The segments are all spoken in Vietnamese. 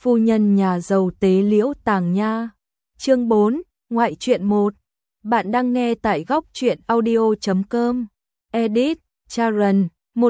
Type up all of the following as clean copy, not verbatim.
Phu nhân nhà giàu tế liễu tàng nha. Chương 4, ngoại truyện 1. Bạn đang nghe tại góc truyện audio.com. Edit, Sharon,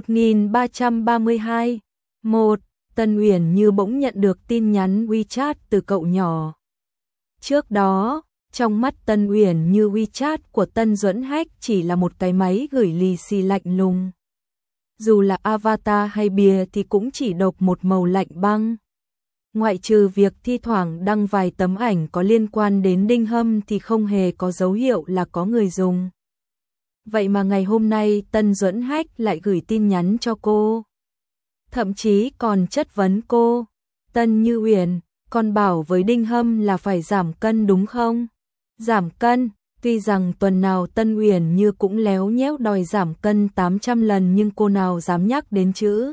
1332. 1. Tân Uyển Như bỗng nhận được tin nhắn WeChat từ cậu nhỏ. Trước đó, trong mắt Tân Uyển Như WeChat của Tân Duẫn Hách chỉ là một cái máy gửi lì xì lạnh lùng. Dù là avatar hay bìa thì cũng chỉ độc một màu lạnh băng. Ngoại trừ việc thi thoảng đăng vài tấm ảnh có liên quan đến Đinh Hâm thì không hề có dấu hiệu là có người dùng. Vậy mà ngày hôm nay Tân Duẫn Hách lại gửi tin nhắn cho cô. Thậm chí còn chất vấn cô. Tân Như Uyển, con bảo với Đinh Hâm là phải giảm cân đúng không? Giảm cân, tuy rằng tuần nào Tân Uyển Như cũng léo nhéo đòi giảm cân 800 lần nhưng cô nào dám nhắc đến chữ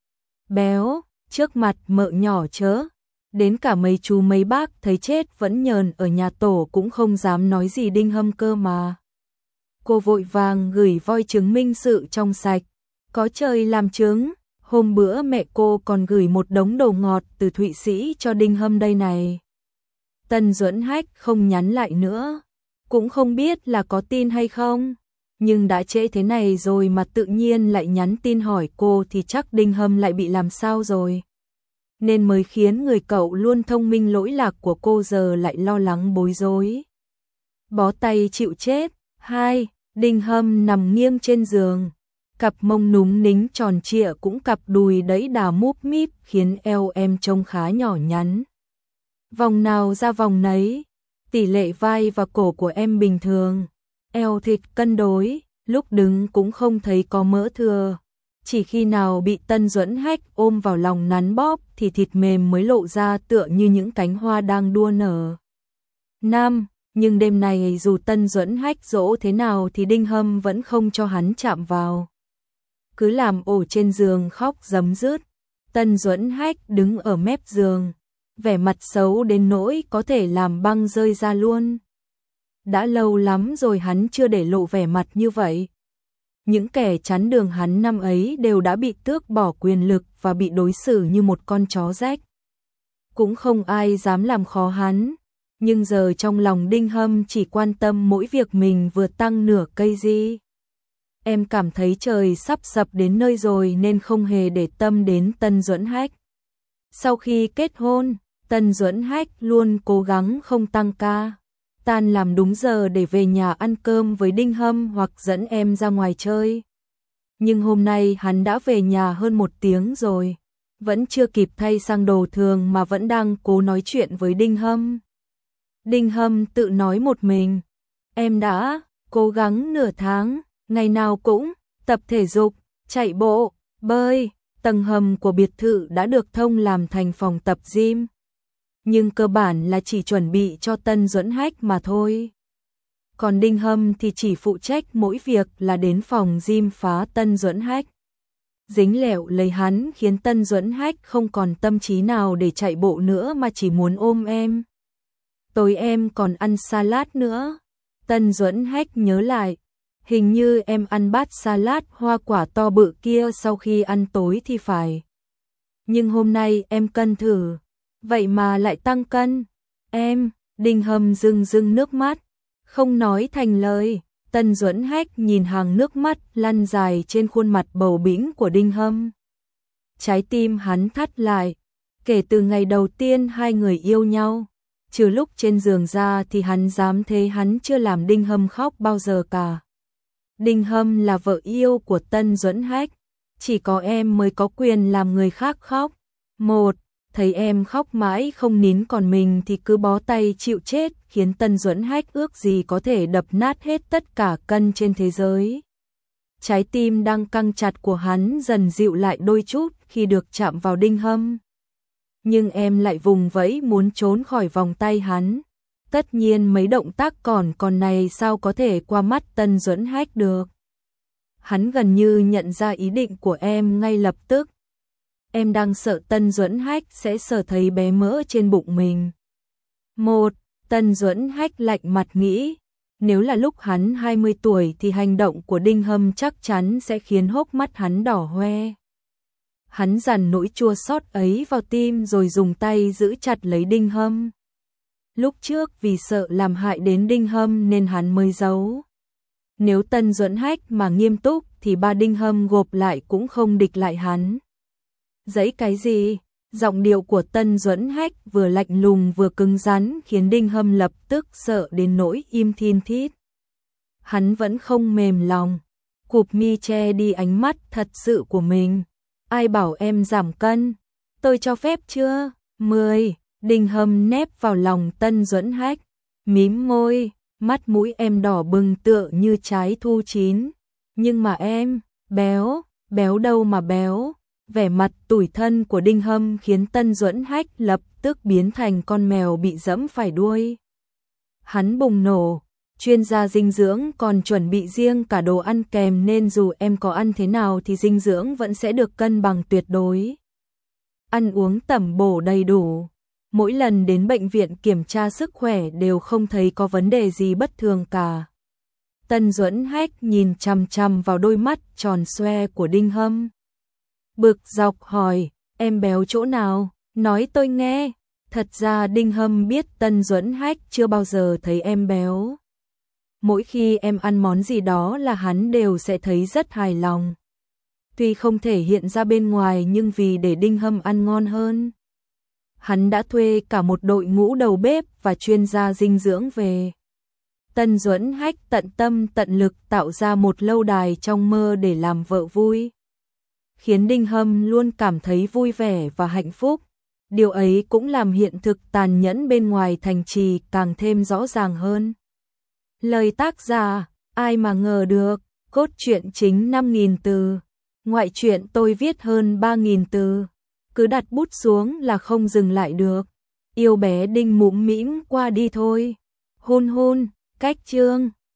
béo, trước mặt mợ nhỏ chớ. Đến cả mấy chú mấy bác thấy chết vẫn nhờn ở nhà tổ cũng không dám nói gì Đinh Hâm cơ mà. Cô vội vàng gửi voi chứng minh sự trong sạch. Có trời làm chứng, hôm bữa mẹ cô còn gửi một đống đồ ngọt từ Thụy Sĩ cho Đinh Hâm đây này. Tân Duẫn Hách không nhắn lại nữa, cũng không biết là có tin hay không, nhưng đã trễ thế này rồi mà tự nhiên lại nhắn tin hỏi cô thì chắc Đinh Hâm lại bị làm sao rồi. Nên mới khiến người cậu luôn thông minh lỗi lạc của cô giờ lại lo lắng bối rối. Bó tay chịu chết. 2. Đinh Hâm nằm nghiêng trên giường, cặp mông núm nính tròn trịa cũng cặp đùi đẫy đà múp míp khiến eo em trông khá nhỏ nhắn. Vòng nào ra vòng nấy, tỷ lệ vai và cổ của em bình thường, eo thịt cân đối, lúc đứng cũng không thấy có mỡ thừa. Chỉ khi nào bị Tân Duẫn Hách ôm vào lòng nắn bóp thì thịt mềm mới lộ ra tựa như những cánh hoa đang đua nở. 5. Nhưng đêm này dù Tân Duẫn Hách dỗ thế nào thì Đinh Hâm vẫn không cho hắn chạm vào. Cứ làm ổ trên giường khóc rấm rứt. Tân Duẫn Hách đứng ở mép giường, vẻ mặt xấu đến nỗi có thể làm băng rơi ra luôn. Đã lâu lắm rồi hắn chưa để lộ vẻ mặt như vậy. Những kẻ chắn đường hắn năm ấy đều đã bị tước bỏ quyền lực và bị đối xử như một con chó rách. Cũng không ai dám làm khó hắn, nhưng giờ trong lòng Đinh Hâm chỉ quan tâm mỗi việc mình vừa tăng nửa cây gì. Em cảm thấy trời sắp sập đến nơi rồi nên không hề để tâm đến Tân Duẫn Hách. Sau khi kết hôn, Tân Duẫn Hách luôn cố gắng không tăng ca, tan làm đúng giờ để về nhà ăn cơm với Đinh Hâm hoặc dẫn em ra ngoài chơi. Nhưng hôm nay hắn đã về nhà hơn 1 tiếng rồi, vẫn chưa kịp thay sang đồ thường mà vẫn đang cố nói chuyện với Đinh Hâm. Đinh Hâm tự nói một mình, em đã cố gắng nửa tháng, ngày nào cũng tập thể dục, chạy bộ, bơi, tầng hầm của biệt thự đã được thông làm thành phòng tập gym. Nhưng cơ bản là chỉ chuẩn bị cho Tân Duẫn Hách mà thôi. Còn Đinh Hâm thì chỉ phụ trách mỗi việc là đến phòng gym phá Tân Duẫn Hách. Dính lẹo lấy hắn khiến Tân Duẫn Hách không còn tâm trí nào để chạy bộ nữa mà chỉ muốn ôm em. Tối em còn ăn salad nữa. Tân Duẫn Hách nhớ lại, hình như em ăn bát salad hoa quả to bự kia sau khi ăn tối thì phải. Nhưng hôm nay em cân thử, vậy mà lại tăng cân. Em, Đinh Hâm rưng rưng nước mắt, không nói thành lời. Tân Duẫn Hách nhìn hàng nước mắt lăn dài trên khuôn mặt bầu bĩnh của Đinh Hâm. Trái tim hắn thắt lại, kể từ ngày đầu tiên hai người yêu nhau, trừ lúc trên giường ra thì hắn dám thế hắn chưa làm Đinh Hâm khóc bao giờ cả. Đinh Hâm là vợ yêu của Tân Duẫn Hách, chỉ có em mới có quyền làm người khác khóc. 1. Thấy em khóc mãi không nín còn mình thì cứ bó tay chịu chết khiến Tân Duẫn Hách ước gì có thể đập nát hết tất cả cân trên thế giới. Trái tim đang căng chặt của hắn dần dịu lại đôi chút khi được chạm vào Đinh Hâm. Nhưng em lại vùng vẫy muốn trốn khỏi vòng tay hắn. Tất nhiên mấy động tác còn này sao có thể qua mắt Tân Duẫn Hách được. Hắn gần như nhận ra ý định của em ngay lập tức. Em đang sợ Tân Duẫn Hách sẽ sờ thấy bé mỡ trên bụng mình. 1. Tân Duẫn Hách lạnh mặt nghĩ, nếu là lúc hắn 20 tuổi thì hành động của Đinh Hâm chắc chắn sẽ khiến hốc mắt hắn đỏ hoe. Hắn dằn nỗi chua xót ấy vào tim rồi dùng tay giữ chặt lấy Đinh Hâm. Lúc trước vì sợ làm hại đến Đinh Hâm nên hắn mới giấu. Nếu Tân Duẫn Hách mà nghiêm túc thì ba Đinh Hâm gộp lại cũng không địch lại hắn. Giấy cái gì? Giọng điệu của Tân Duẫn Hách vừa lạnh lùng vừa cứng rắn khiến Đinh Hâm lập tức sợ đến nỗi im thin thít. Hắn vẫn không mềm lòng, cụp mi che đi ánh mắt thật sự của mình. Ai bảo em giảm cân? Tôi cho phép chưa? 10. Đinh Hâm nép vào lòng Tân Duẫn Hách, mím môi, mắt mũi em đỏ bừng tựa như trái thu chín. Nhưng mà em, béo, béo đâu mà béo. Vẻ mặt tủi thân của Đinh Hâm khiến Tân Duẫn Hách lập tức biến thành con mèo bị giẫm phải đuôi. Hắn bùng nổ, chuyên gia dinh dưỡng còn chuẩn bị riêng cả đồ ăn kèm nên dù em có ăn thế nào thì dinh dưỡng vẫn sẽ được cân bằng tuyệt đối. Ăn uống tẩm bổ đầy đủ. Mỗi lần đến bệnh viện kiểm tra sức khỏe đều không thấy có vấn đề gì bất thường cả. Tân Duẫn Hách nhìn chằm chằm vào đôi mắt tròn xoe của Đinh Hâm. Bực dọc hỏi, em béo chỗ nào? Nói tôi nghe. Thật ra Đinh Hâm biết Tân Duẫn Hách chưa bao giờ thấy em béo. Mỗi khi em ăn món gì đó là hắn đều sẽ thấy rất hài lòng. Tuy không thể hiện ra bên ngoài nhưng vì để Đinh Hâm ăn ngon hơn, hắn đã thuê cả một đội ngũ đầu bếp và chuyên gia dinh dưỡng về. Tân Duẫn Hách tận tâm tận lực tạo ra một lâu đài trong mơ để làm vợ vui, khiến Đinh Hâm luôn cảm thấy vui vẻ và hạnh phúc. Điều ấy cũng làm hiện thực tàn nhẫn bên ngoài thành trì càng thêm rõ ràng hơn. Lời tác giả, ai mà ngờ được, cốt truyện chính 5.000 từ, ngoại truyện tôi viết hơn 3.000 từ, cứ đặt bút xuống là không dừng lại được. Yêu bé Đinh mũm mĩm qua đi thôi. Hun hun, cách chương.